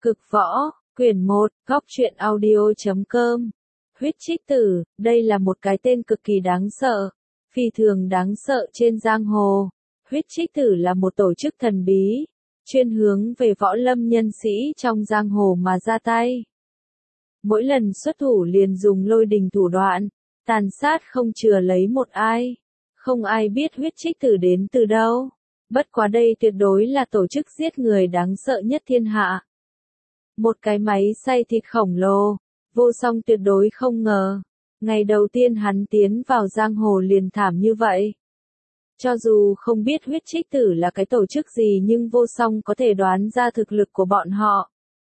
Cực võ, quyển 1, góc truyện audio.com. Huyết trích tử, đây là một cái tên cực kỳ đáng sợ, phi thường đáng sợ trên giang hồ. Huyết trích tử là một tổ chức thần bí, chuyên hướng về võ lâm nhân sĩ trong giang hồ mà ra tay. Mỗi lần xuất thủ liền dùng lôi đình thủ đoạn, tàn sát không chừa lấy một ai. Không ai biết huyết trích tử đến từ đâu. Bất quá đây tuyệt đối là tổ chức giết người đáng sợ nhất thiên hạ. Một cái máy xay thịt khổng lồ, Vô Song tuyệt đối không ngờ. Ngày đầu tiên hắn tiến vào giang hồ liền thảm như vậy. Cho dù không biết huyết trích tử là cái tổ chức gì nhưng Vô Song có thể đoán ra thực lực của bọn họ.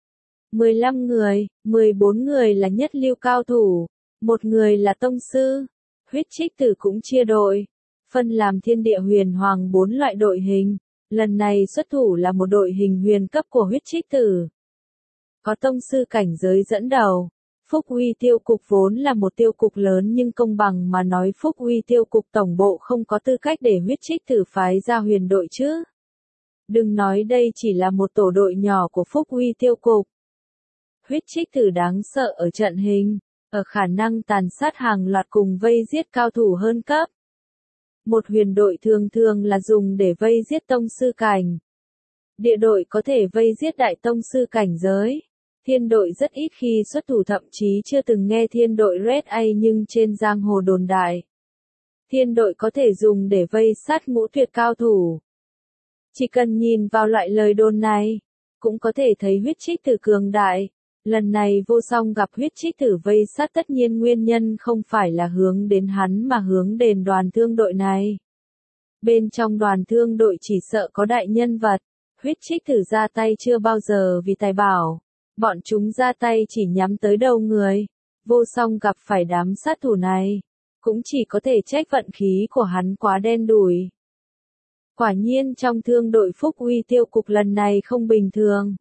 15 người, 14 người là nhất lưu cao thủ, một người là tông sư. Huyết trích tử cũng chia đội, phân làm thiên địa huyền hoàng 4 loại đội hình. Lần này xuất thủ là một đội hình huyền cấp của huyết trích tử. Có tông sư cảnh giới dẫn đầu. Phúc Uy tiêu cục vốn là một tiêu cục lớn nhưng công bằng mà nói Phúc Uy tiêu cục tổng bộ không có tư cách để huyết trích tử phái ra huyền đội chứ. Đừng nói đây chỉ là một tổ đội nhỏ của Phúc Uy tiêu cục. Huyết trích tử đáng sợ ở trận hình, ở khả năng tàn sát hàng loạt cùng vây giết cao thủ hơn cấp. Một huyền đội thường thường là dùng để vây giết tông sư cảnh. Địa đội có thể vây giết đại tông sư cảnh giới. Thiên đội rất ít khi xuất thủ, thậm chí chưa từng nghe thiên đội Red A, nhưng trên giang hồ đồn đại. Thiên đội có thể dùng để vây sát ngũ tuyệt cao thủ. Chỉ cần nhìn vào loại lời đồn này, cũng có thể thấy huyết trích tử cường đại. Lần này Vô Song gặp huyết trích tử vây sát tất nhiên nguyên nhân không phải là hướng đến hắn mà hướng đến đoàn thương đội này. Bên trong đoàn thương đội chỉ sợ có đại nhân vật. Huyết trích tử ra tay chưa bao giờ vì tài bảo. Bọn chúng ra tay chỉ nhắm tới đầu người. Vô Song gặp phải đám sát thủ này, cũng chỉ có thể trách vận khí của hắn quá đen đủi. Quả nhiên trong thương đội Phúc Uy tiêu cục lần này không bình thường.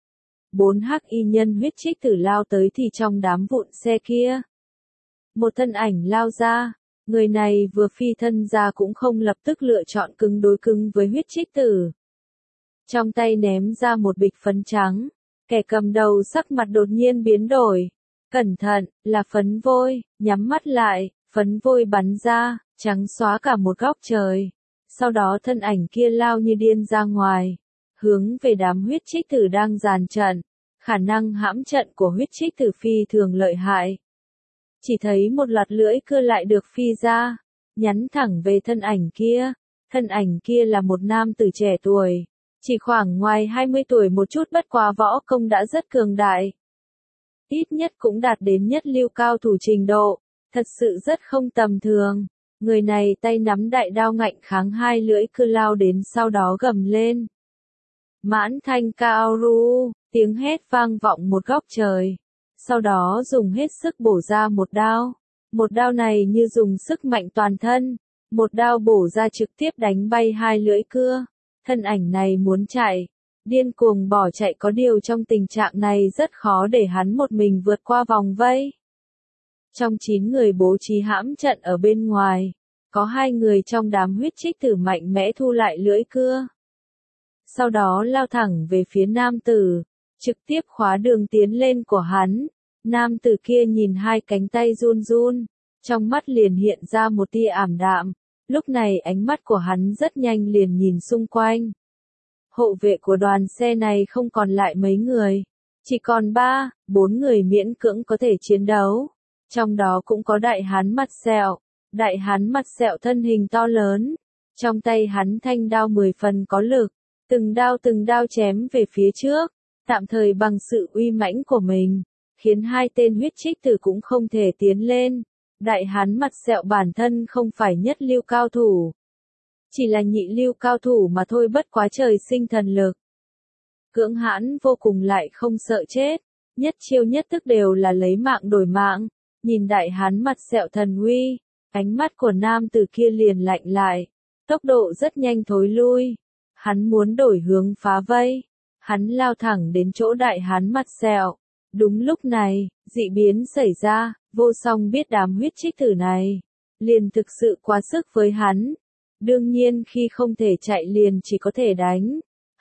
4 hắc y nhân huyết trích tử lao tới thì trong đám vụn xe kia, một thân ảnh lao ra. Người này vừa phi thân ra cũng không lập tức lựa chọn cứng đối cứng với huyết trích tử. Trong tay ném ra một bịch phấn trắng. Kẻ cầm đầu sắc mặt đột nhiên biến đổi. Cẩn thận, là phấn vôi, nhắm mắt lại, phấn vôi bắn ra, trắng xóa cả một góc trời. Sau đó thân ảnh kia lao như điên ra ngoài, hướng về đám huyết trích tử đang dàn trận. Khả năng hãm trận của huyết trích tử phi thường lợi hại. Chỉ thấy một loạt lưỡi cưa lại được phi ra, nhắn thẳng về thân ảnh kia. Thân ảnh kia là một nam tử trẻ tuổi. Chỉ khoảng ngoài 20 tuổi một chút, bất quá võ công đã rất cường đại. Ít nhất cũng đạt đến nhất lưu cao thủ trình độ, thật sự rất không tầm thường. Người này tay nắm đại đao ngạnh kháng hai lưỡi cưa lao đến, sau đó gầm lên. Mãn thanh cao ru, tiếng hét vang vọng một góc trời. Sau đó dùng hết sức bổ ra một đao. Một đao này như dùng sức mạnh toàn thân. Một đao bổ ra trực tiếp đánh bay hai lưỡi cưa. Thân ảnh này muốn chạy, điên cuồng bỏ chạy, có điều trong tình trạng này rất khó để hắn một mình vượt qua vòng vây. Trong 9 người bố trí hãm trận ở bên ngoài, có 2 người trong đám huyết trích tử mạnh mẽ thu lại lưỡi cưa. Sau đó lao thẳng về phía nam tử, trực tiếp khóa đường tiến lên của hắn. Nam tử kia nhìn hai cánh tay run run, trong mắt liền hiện ra một tia ảm đạm. Lúc này ánh mắt của hắn rất nhanh liền nhìn xung quanh. Hộ vệ của đoàn xe này không còn lại mấy người. Chỉ còn 3, 4 người miễn cưỡng có thể chiến đấu. Trong đó cũng có đại hán mặt sẹo. Đại hán mặt sẹo thân hình to lớn. Trong tay hắn thanh đao 10 phần có lực. Từng đao chém về phía trước. Tạm thời bằng sự uy mãnh của mình, khiến hai tên huyết trích tử cũng không thể tiến lên. Đại hán mặt sẹo bản thân không phải nhất lưu cao thủ, chỉ là nhị lưu cao thủ mà thôi, bất quá trời sinh thần lực. Cưỡng hãn vô cùng lại không sợ chết, nhất chiêu nhất thức đều là lấy mạng đổi mạng. Nhìn đại hán mặt sẹo thần uy, ánh mắt của nam tử kia liền lạnh lại, tốc độ rất nhanh thối lui. Hắn muốn đổi hướng phá vây, hắn lao thẳng đến chỗ đại hán mặt sẹo. Đúng lúc này, dị biến xảy ra. Vô Song biết đám huyết trích tử này, liền thực sự quá sức với hắn. Đương nhiên khi không thể chạy liền chỉ có thể đánh.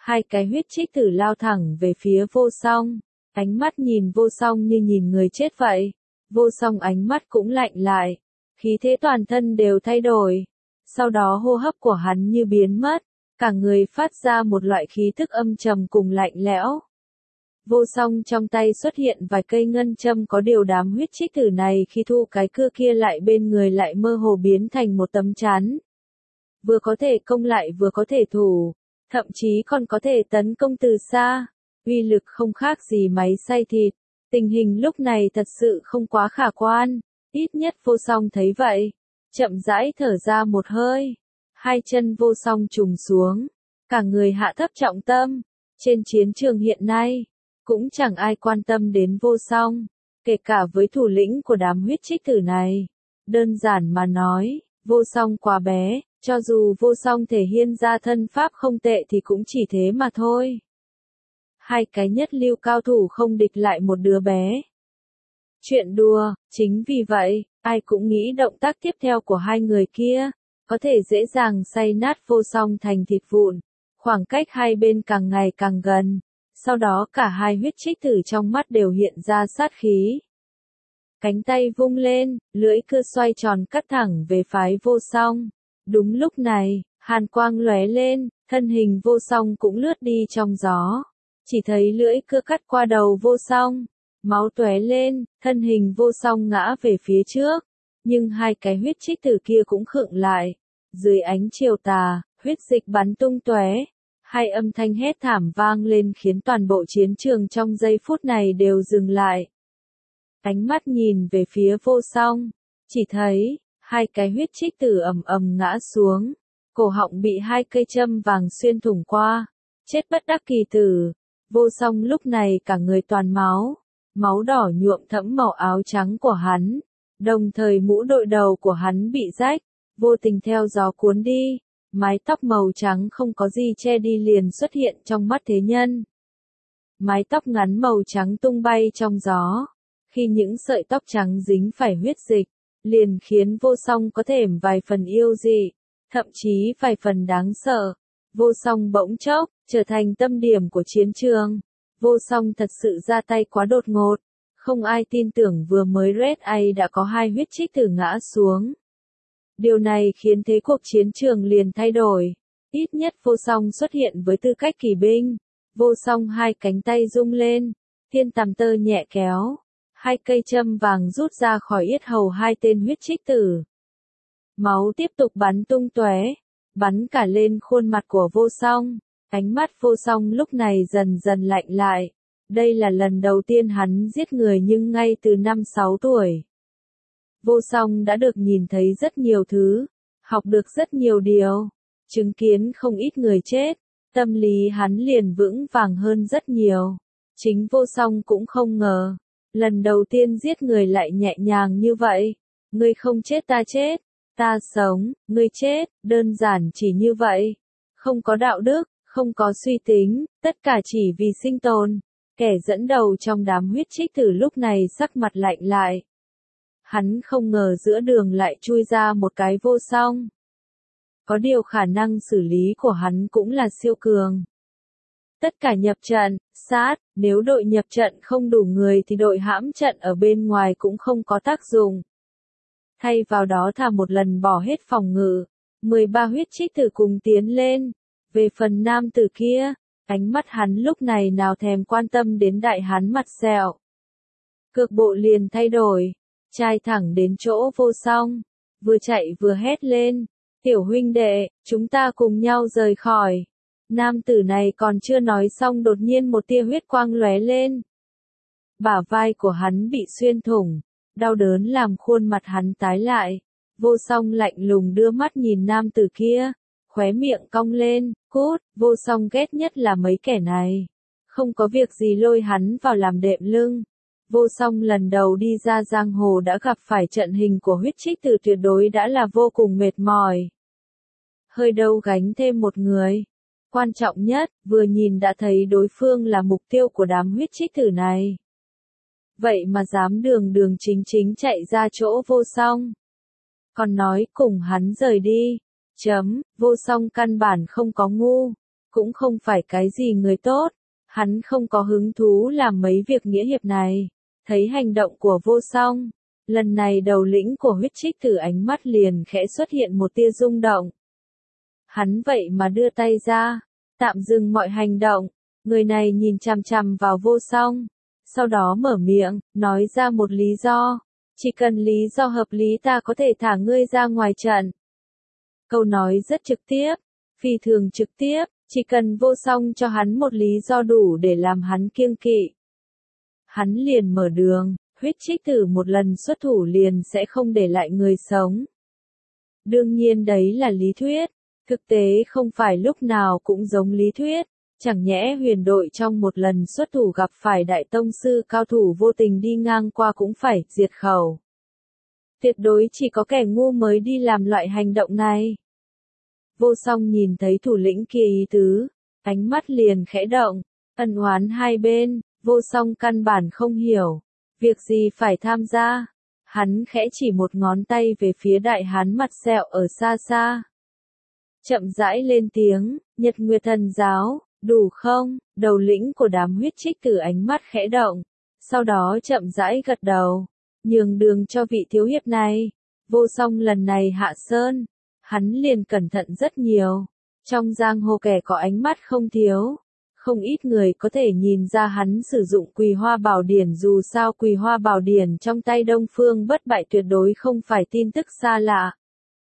Hai cái huyết trích tử lao thẳng về phía vô song. Ánh mắt nhìn vô song như nhìn người chết vậy. Vô song ánh mắt cũng lạnh lại. Khí thế toàn thân đều thay đổi. Sau đó hô hấp của hắn như biến mất. Cả người phát ra một loại khí thức âm trầm cùng lạnh lẽo. Vô song trong tay xuất hiện vài cây ngân châm, có điều đám huyết trích tử này khi thu cái cưa kia lại bên người lại mơ hồ biến thành một tấm chắn. Vừa có thể công lại vừa có thể thủ, thậm chí còn có thể tấn công từ xa, uy lực không khác gì máy xay thịt. Tình hình lúc này thật sự không quá khả quan, ít nhất vô song thấy vậy. Chậm rãi thở ra một hơi, hai chân vô song trùng xuống, cả người hạ thấp trọng tâm. Trên chiến trường hiện nay, cũng chẳng ai quan tâm đến vô song, kể cả với thủ lĩnh của đám huyết trích tử này. Đơn giản mà nói, vô song quá bé, cho dù vô song thể hiện ra thân pháp không tệ thì cũng chỉ thế mà thôi. Hai cái nhất lưu cao thủ không địch lại một đứa bé. Chuyện đùa, chính vì vậy, ai cũng nghĩ động tác tiếp theo của hai người kia, có thể dễ dàng xay nát vô song thành thịt vụn. Khoảng cách hai bên càng ngày càng gần. Sau đó cả hai huyết trích tử trong mắt đều hiện ra sát khí. Cánh tay vung lên, lưỡi cưa xoay tròn cắt thẳng về phái vô song. Đúng lúc này, hàn quang lóe lên, thân hình vô song cũng lướt đi trong gió. Chỉ thấy lưỡi cưa cắt qua đầu vô song, máu tóe lên, thân hình vô song ngã về phía trước. Nhưng hai cái huyết trích tử kia cũng khựng lại. Dưới ánh chiều tà, huyết dịch bắn tung tóe. Hai âm thanh hét thảm vang lên khiến toàn bộ chiến trường trong giây phút này đều dừng lại. Ánh mắt nhìn về phía vô song, chỉ thấy, hai cái huyết trích tử ầm ầm ngã xuống, cổ họng bị hai cây châm vàng xuyên thủng qua, chết bất đắc kỳ tử. Vô song lúc này cả người toàn máu, máu đỏ nhuộm thẫm màu áo trắng của hắn, đồng thời mũ đội đầu của hắn bị rách, vô tình theo gió cuốn đi. Mái tóc màu trắng không có gì che đi liền xuất hiện trong mắt thế nhân. Mái tóc ngắn màu trắng tung bay trong gió. Khi những sợi tóc trắng dính phải huyết dịch, liền khiến vô song có thêm vài phần yêu dị, thậm chí vài phần đáng sợ. Vô song bỗng chốc, trở thành tâm điểm của chiến trường. Vô song thật sự ra tay quá đột ngột. Không ai tin tưởng vừa mới Red A đã có hai huyết trích tử ngã xuống. Điều này khiến thế cuộc chiến trường liền thay đổi. Ít nhất vô song xuất hiện với tư cách kỳ binh. Vô song hai cánh tay rung lên, thiên tằm tơ nhẹ kéo. Hai cây châm vàng rút ra khỏi yết hầu hai tên huyết trích tử. Máu tiếp tục bắn tung tóe, bắn cả lên khuôn mặt của vô song. Ánh mắt vô song lúc này dần dần lạnh lại. Đây là lần đầu tiên hắn giết người nhưng ngay từ 5-6 tuổi. Vô song đã được nhìn thấy rất nhiều thứ, học được rất nhiều điều, chứng kiến không ít người chết, tâm lý hắn liền vững vàng hơn rất nhiều. Chính vô song cũng không ngờ, lần đầu tiên giết người lại nhẹ nhàng như vậy. Ngươi không chết ta chết, ta sống, ngươi chết, đơn giản chỉ như vậy. Không có đạo đức, không có suy tính, tất cả chỉ vì sinh tồn. Kẻ dẫn đầu trong đám huyết trích tử lúc này sắc mặt lạnh lại. Hắn không ngờ giữa đường lại chui ra một cái vô song. Có điều khả năng xử lý của hắn cũng là siêu cường. Tất cả nhập trận, sát, nếu đội nhập trận không đủ người thì đội hãm trận ở bên ngoài cũng không có tác dụng. Thay vào đó thà một lần bỏ hết phòng ngự, 13 huyết trích tử cùng tiến lên. Về phần nam tử kia, ánh mắt hắn lúc này nào thèm quan tâm đến đại hán mặt sẹo. Cược bộ liền thay đổi. Trai thẳng đến chỗ vô song, vừa chạy vừa hét lên, tiểu huynh đệ, chúng ta cùng nhau rời khỏi. Nam tử này còn chưa nói xong đột nhiên một tia huyết quang lóe lên. Bả vai của hắn bị xuyên thủng, đau đớn làm khuôn mặt hắn tái lại. Vô song lạnh lùng đưa mắt nhìn nam tử kia, khóe miệng cong lên, cút, vô song ghét nhất là mấy kẻ này. Không có việc gì lôi hắn vào làm đệm lưng. Vô song lần đầu đi ra giang hồ đã gặp phải trận hình của huyết trích tử tuyệt đối đã là vô cùng mệt mỏi. Hơi đâu gánh thêm một người. Quan trọng nhất, vừa nhìn đã thấy đối phương là mục tiêu của đám huyết trích tử này. Vậy mà dám đường đường chính chính chạy ra chỗ vô song. Còn nói cùng hắn rời đi. Vô song căn bản không có ngu. cũng không phải cái gì người tốt. Hắn không có hứng thú làm mấy việc nghĩa hiệp này. Thấy hành động của vô song, lần này đầu lĩnh của huyết trích tử ánh mắt liền khẽ xuất hiện một tia rung động. Hắn vậy mà đưa tay ra, tạm dừng mọi hành động, người này nhìn chằm chằm vào vô song, sau đó mở miệng, nói ra một lý do, chỉ cần lý do hợp lý ta có thể thả ngươi ra ngoài trận. Câu nói rất trực tiếp, phi thường trực tiếp, chỉ cần vô song cho hắn một lý do đủ để làm hắn kiêng kỵ. Hắn liền mở đường, huyết trích tử một lần xuất thủ liền sẽ không để lại người sống. Đương nhiên đấy là lý thuyết, thực tế không phải lúc nào cũng giống lý thuyết, chẳng nhẽ huyền đội trong một lần xuất thủ gặp phải đại tông sư cao thủ vô tình đi ngang qua cũng phải diệt khẩu. Tuyệt đối chỉ có kẻ ngu mới đi làm loại hành động này. Vô song nhìn thấy thủ lĩnh kia ý tứ, ánh mắt liền khẽ động, ân oán hai bên, vô song căn bản không hiểu, việc gì phải tham gia. Hắn khẽ chỉ một ngón tay về phía đại hán mặt sẹo ở xa xa. Chậm rãi lên tiếng, Nhật Nguyệt Thần Giáo, đủ không? Đầu lĩnh của đám huyết trích tử ánh mắt khẽ động, sau đó chậm rãi gật đầu, nhường đường cho vị thiếu hiệp này. Vô song lần này hạ sơn, hắn liền cẩn thận rất nhiều. Trong giang hồ kẻ có ánh mắt không thiếu, không ít người có thể nhìn ra hắn sử dụng Quỳ Hoa Bảo Điển, dù sao Quỳ Hoa Bảo Điển trong tay Đông Phương Bất Bại tuyệt đối không phải tin tức xa lạ.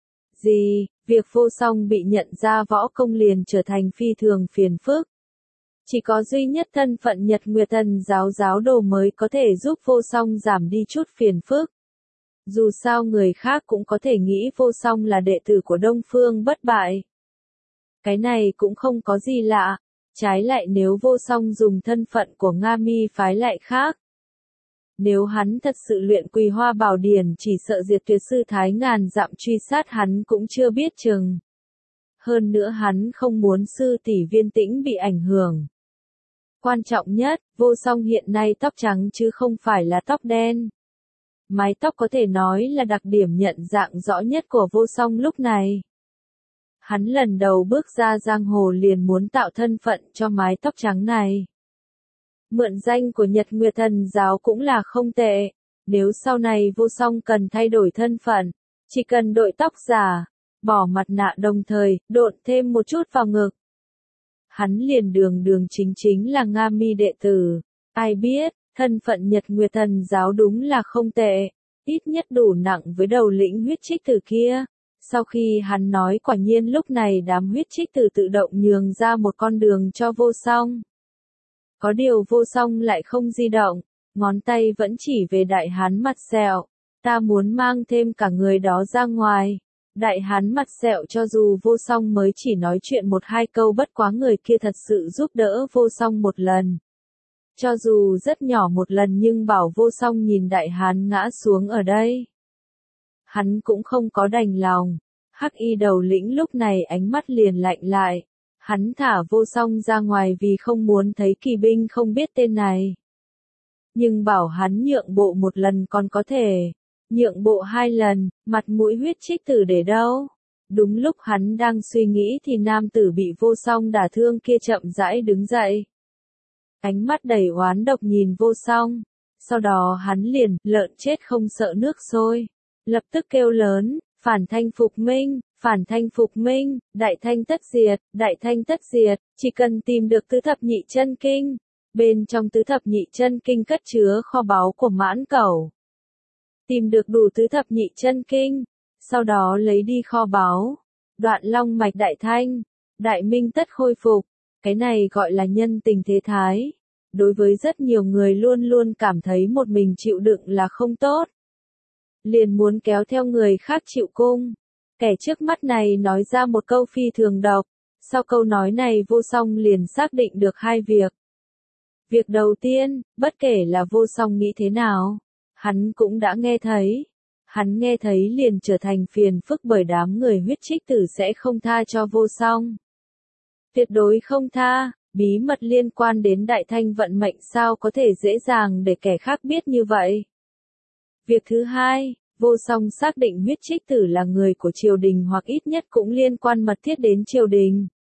Gì, việc vô song bị nhận ra võ công liền trở thành phi thường phiền phức. Chỉ có duy nhất thân phận Nhật Nguyệt Thần Giáo giáo đồ mới có thể giúp vô song giảm đi chút phiền phức. Dù sao người khác cũng có thể nghĩ vô song là đệ tử của Đông Phương Bất Bại. Cái này cũng không có gì lạ, trái lại nếu vô song dùng thân phận của Nga Mi phái lại khác. Nếu hắn thật sự luyện Quỳ Hoa Bảo Điển chỉ sợ diệt tuyệt sư thái ngàn dặm truy sát hắn cũng chưa biết chừng. Hơn nữa hắn không muốn sư tỷ Viên Tĩnh bị ảnh hưởng. Quan trọng nhất, vô song hiện nay tóc trắng chứ không phải là tóc đen. Mái tóc có thể nói là đặc điểm nhận dạng rõ nhất của vô song lúc này. Hắn lần đầu bước ra giang hồ liền muốn tạo thân phận cho mái tóc trắng này. Mượn danh của Nhật Nguyệt Thần Giáo cũng là không tệ, nếu sau này vô song cần thay đổi thân phận, chỉ cần đội tóc giả, bỏ mặt nạ đồng thời, độn thêm một chút vào ngực. Hắn liền đường đường chính chính là Nga Mi đệ tử, ai biết, thân phận Nhật Nguyệt Thần Giáo đúng là không tệ, ít nhất đủ nặng với đầu lĩnh huyết trích tử kia. Sau khi hắn nói quả nhiên lúc này đám huyết trích tử tự động nhường ra một con đường cho vô song. Có điều vô song lại không di động, ngón tay vẫn chỉ về đại hán mặt sẹo. Ta muốn mang thêm cả người đó ra ngoài. Đại hán mặt sẹo cho dù vô song mới chỉ nói chuyện một hai câu bất quá người kia thật sự giúp đỡ vô song một lần. Cho dù rất nhỏ một lần nhưng bảo vô song nhìn đại hán ngã xuống ở đây. Hắn cũng không có đành lòng. Hắc y đầu lĩnh lúc này ánh mắt liền lạnh lại. Hắn thả vô song ra ngoài vì không muốn thấy kỳ binh không biết tên này. Nhưng bảo hắn nhượng bộ một lần còn có thể. Nhượng bộ hai lần, mặt mũi huyết trích tử để đâu? Đúng lúc hắn đang suy nghĩ thì nam tử bị vô song đả thương kia chậm rãi đứng dậy. Ánh mắt đầy oán độc nhìn vô song. Sau đó hắn liền, lợn chết không sợ nước sôi. Lập tức kêu lớn, phản thanh phục minh, phản thanh phục minh, đại thanh tất diệt, đại thanh tất diệt, chỉ cần tìm được tứ thập nhị chân kinh. Bên trong tứ thập nhị chân kinh cất chứa kho báu của Mãn Cẩu. Tìm được đủ tứ thập nhị chân kinh, sau đó lấy đi kho báu, đoạn long mạch đại thanh, đại minh tất khôi phục, cái này gọi là nhân tình thế thái. Đối với rất nhiều người luôn luôn cảm thấy một mình chịu đựng là không tốt. Liền muốn kéo theo người khác chịu cung. Kẻ trước mắt này nói ra một câu phi thường độc, sau câu nói này vô song liền xác định được hai việc. Việc đầu tiên, bất kể là vô song nghĩ thế nào, hắn cũng đã nghe thấy. Hắn nghe thấy liền trở thành phiền phức bởi đám người huyết trích tử sẽ không tha cho vô song. Tuyệt đối không tha, bí mật liên quan đến đại thanh vận mệnh sao có thể dễ dàng để kẻ khác biết như vậy. Việc thứ hai, vô song xác định huyết trích tử là người của triều đình hoặc ít nhất cũng liên quan mật thiết đến triều đình.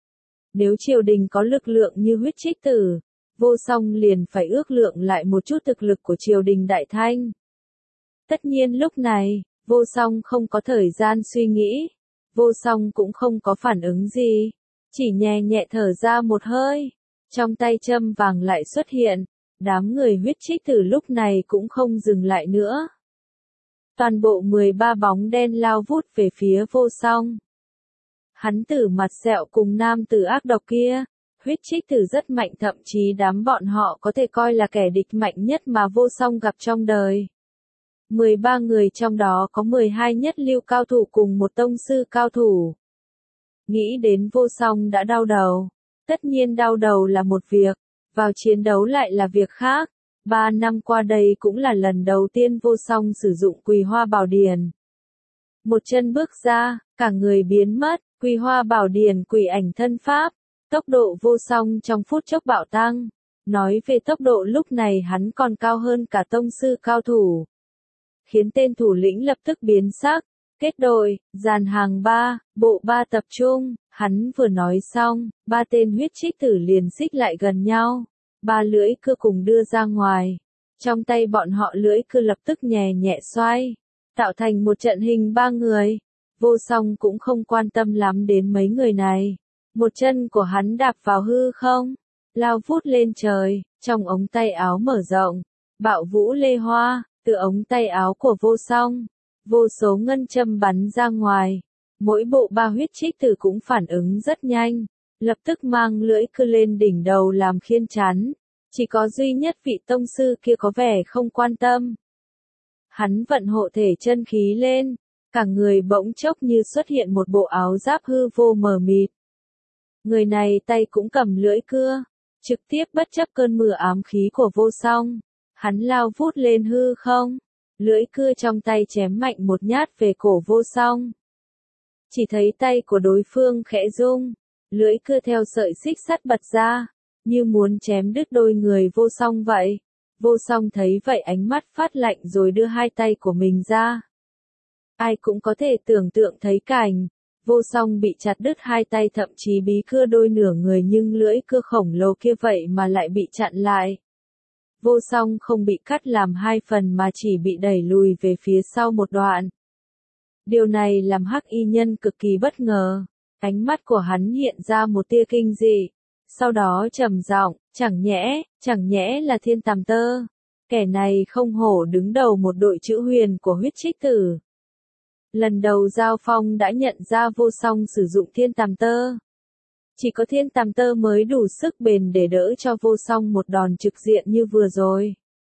Nếu triều đình có lực lượng như huyết trích tử, Vô Song liền phải ước lượng lại một chút thực lực của triều đình Đại Thanh. Tất nhiên lúc này, Vô Song không có thời gian suy nghĩ, Vô Song cũng không có phản ứng gì, chỉ nhẹ nhẹ thở ra một hơi, trong tay châm vàng lại xuất hiện, đám người huyết trích tử lúc này cũng không dừng lại nữa. Toàn bộ 13 bóng đen lao vút về phía Vô Song. Hắn tử mặt sẹo cùng nam tử ác độc kia, huyết trích tử rất mạnh, thậm chí đám bọn họ có thể coi là kẻ địch mạnh nhất mà Vô Song gặp trong đời. 13 người trong đó có 12 nhất lưu cao thủ cùng một tông sư cao thủ. Nghĩ đến Vô Song đã đau đầu. Tất nhiên đau đầu là một việc, vào chiến đấu lại là việc khác. 3 năm qua đây cũng là lần đầu tiên Vô Song sử dụng Quỳ Hoa Bảo Điển. Một chân bước ra, cả người biến mất, Quỳ Hoa Bảo Điển quỷ ảnh thân pháp. Tốc độ Vô Song trong phút chốc bạo tăng. Nói về tốc độ lúc này hắn còn cao hơn cả tông sư cao thủ. Khiến tên thủ lĩnh lập tức biến sắc. Kết đội, dàn hàng 3, bộ 3 tập trung, hắn vừa nói xong, 3 tên huyết trích tử liền xích lại gần nhau, 3 lưỡi cưa cùng đưa ra ngoài. Trong tay bọn họ lưỡi cưa lập tức nhẹ nhẹ xoay, tạo thành một trận hình 3 người. Vô Song cũng không quan tâm lắm đến mấy người này. Một chân của hắn đạp vào hư không, lao vút lên trời, trong ống tay áo mở rộng, bạo vũ lê hoa, từ ống tay áo của Vô Song. Vô số ngân châm bắn ra ngoài, mỗi bộ 3 huyết trích tử cũng phản ứng rất nhanh, lập tức mang lưỡi cưa lên đỉnh đầu làm khiên chắn, chỉ có duy nhất vị tông sư kia có vẻ không quan tâm. Hắn vận hộ thể chân khí lên, cả người bỗng chốc như xuất hiện một bộ áo giáp hư vô mờ mịt. Người này tay cũng cầm lưỡi cưa, trực tiếp bất chấp cơn mưa ám khí của Vô Song, hắn lao vút lên hư không. Lưỡi cưa trong tay chém mạnh một nhát về cổ Vô Song. Chỉ thấy tay của đối phương khẽ rung, lưỡi cưa theo sợi xích sắt bật ra, như muốn chém đứt đôi người Vô Song vậy. Vô Song thấy vậy ánh mắt phát lạnh rồi đưa 2 tay của mình ra. Ai cũng có thể tưởng tượng thấy cảnh, Vô Song bị chặt đứt 2 tay, thậm chí bí cưa đôi nửa người, nhưng lưỡi cưa khổng lồ kia vậy mà lại bị chặn lại. Vô Song không bị cắt làm 2 phần mà chỉ bị đẩy lùi về phía sau một đoạn. Điều này làm Hắc Y Nhân cực kỳ bất ngờ, ánh mắt của hắn hiện ra một tia kinh dị, sau đó trầm giọng, chẳng nhẽ là Thiên Tàm Tơ, kẻ này không hổ đứng đầu một đội chữ huyền của huyết trích tử. Lần đầu giao phong đã nhận ra Vô Song sử dụng Thiên Tàm Tơ. Chỉ có Thiên Tàm Tơ mới đủ sức bền để đỡ cho Vô Song một đòn trực diện như vừa rồi.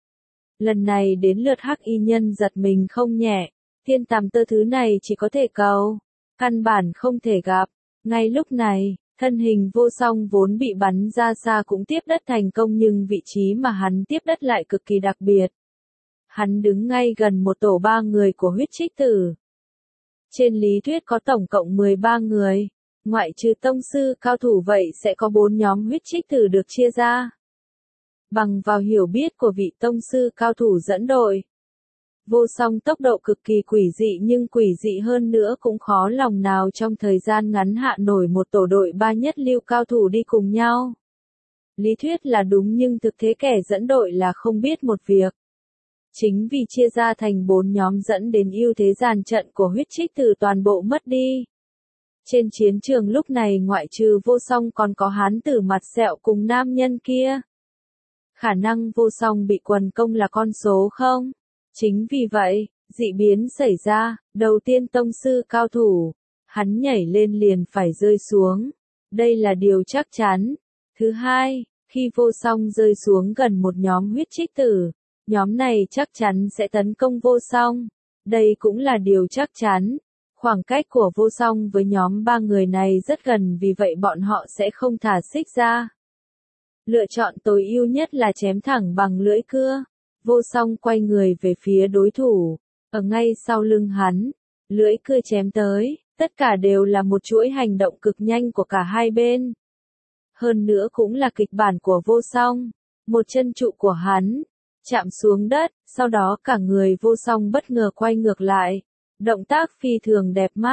Lần này đến lượt Hắc Y Nhân giật mình không nhẹ, Thiên Tàm Tơ thứ này chỉ có thể cầu, căn bản không thể gặp. Ngay lúc này, thân hình Vô Song vốn bị bắn ra xa cũng tiếp đất thành công, nhưng vị trí mà hắn tiếp đất lại cực kỳ đặc biệt. Hắn đứng ngay gần một tổ 3 người của huyết trích tử. Trên lý thuyết có tổng cộng 13 người. Ngoại trừ tông sư cao thủ vậy sẽ có 4 nhóm huyết trích tử được chia ra. Bằng vào hiểu biết của vị tông sư cao thủ dẫn đội. Vô Song tốc độ cực kỳ quỷ dị, nhưng quỷ dị hơn nữa cũng khó lòng nào trong thời gian ngắn hạ nổi một tổ đội 3 nhất lưu cao thủ đi cùng nhau. Lý thuyết là đúng, nhưng thực tế kẻ dẫn đội là không biết một việc. Chính vì chia ra thành 4 nhóm dẫn đến ưu thế dàn trận của huyết trích tử toàn bộ mất đi. Trên chiến trường lúc này ngoại trừ Vô Song còn có hán tử mặt sẹo cùng nam nhân kia. Khả năng Vô Song bị quần công là con số không? Chính vì vậy, dị biến xảy ra, đầu tiên tông sư cao thủ, hắn nhảy lên liền phải rơi xuống. Đây là điều chắc chắn. Thứ hai, khi Vô Song rơi xuống gần một nhóm huyết trích tử, nhóm này chắc chắn sẽ tấn công Vô Song. Đây cũng là điều chắc chắn. Khoảng cách của Vô Song với nhóm 3 người này rất gần, vì vậy bọn họ sẽ không thả xích ra. Lựa chọn tối ưu nhất là chém thẳng bằng lưỡi cưa. Vô Song quay người về phía đối thủ, ở ngay sau lưng hắn, lưỡi cưa chém tới, tất cả đều là một chuỗi hành động cực nhanh của cả hai bên. Hơn nữa cũng là kịch bản của Vô Song, một chân trụ của hắn chạm xuống đất, sau đó cả người Vô Song bất ngờ quay ngược lại. Động tác phi thường đẹp mắt,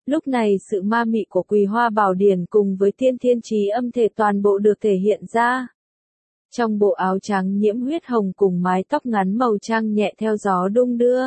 Lúc này sự ma mị của Quỳ Hoa Bảo Điển cùng với tiên thiên chí âm thể toàn bộ được thể hiện ra. Trong bộ áo trắng nhiễm huyết hồng cùng mái tóc ngắn màu trắng nhẹ theo gió đung đưa.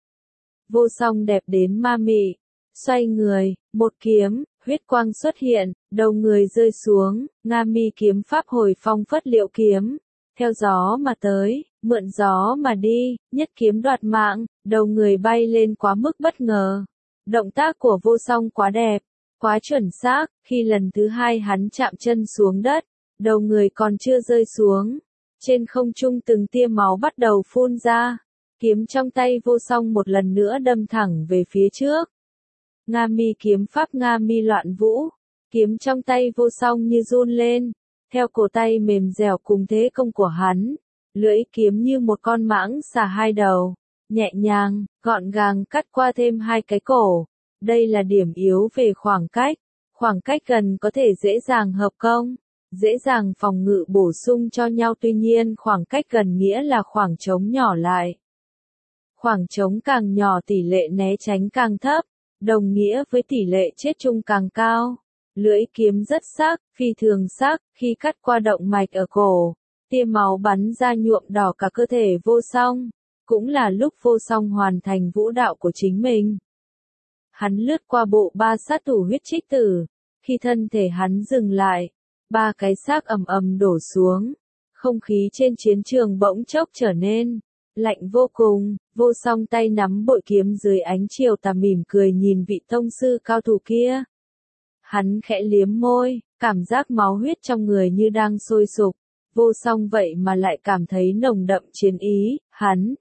Vô song đẹp đến ma mị. Xoay người, một kiếm, huyết quang xuất hiện, đầu người rơi xuống, Nga Mi kiếm pháp hồi phong phất liệu kiếm. Theo gió mà tới, mượn gió mà đi, nhất kiếm đoạt mạng, đầu người bay lên quá mức bất ngờ. Động tác của vô song quá đẹp, quá chuẩn xác, khi lần thứ hai hắn chạm chân xuống đất, đầu người còn chưa rơi xuống. Trên không trung từng tia máu bắt đầu phun ra, kiếm trong tay vô song một lần nữa đâm thẳng về phía trước. Nga Mi kiếm pháp Nga Mi loạn vũ, kiếm trong tay vô song như run lên, theo cổ tay mềm dẻo cùng thế công của hắn, lưỡi kiếm như một con mãng xà hai đầu, nhẹ nhàng, gọn gàng cắt qua thêm hai cái cổ. Đây là điểm yếu về khoảng cách gần có thể dễ dàng hợp công, dễ dàng phòng ngự bổ sung cho nhau, tuy nhiên khoảng cách gần nghĩa là khoảng trống nhỏ lại. Khoảng trống càng nhỏ tỷ lệ né tránh càng thấp, đồng nghĩa với tỷ lệ chết chung càng cao. Lưỡi kiếm rất sắc, phi thường sắc, khi cắt qua động mạch ở cổ, tia máu bắn ra nhuộm đỏ cả cơ thể vô song, cũng là lúc vô song hoàn thành vũ đạo của chính mình. Hắn lướt qua bộ ba sát thủ huyết trích tử, khi thân thể hắn dừng lại, ba cái xác ầm ầm đổ xuống, không khí trên chiến trường bỗng chốc trở nên lạnh vô cùng. Vô song tay nắm bội kiếm dưới ánh chiều tà mỉm cười nhìn vị tông sư cao thủ kia. Hắn khẽ liếm môi, cảm giác máu huyết trong người như đang sôi sục. Vô song vậy mà lại cảm thấy nồng đậm chiến ý, hắn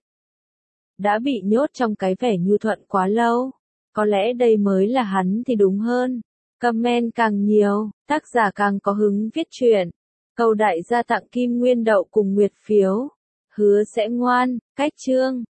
đã bị nhốt trong cái vẻ nhu thuận quá lâu. Có lẽ đây mới là hắn thì đúng hơn. Comment càng nhiều, tác giả càng có hứng viết truyện. Cầu đại gia tặng kim nguyên đậu cùng nguyệt phiếu. Hứa sẽ ngoan, cách chương.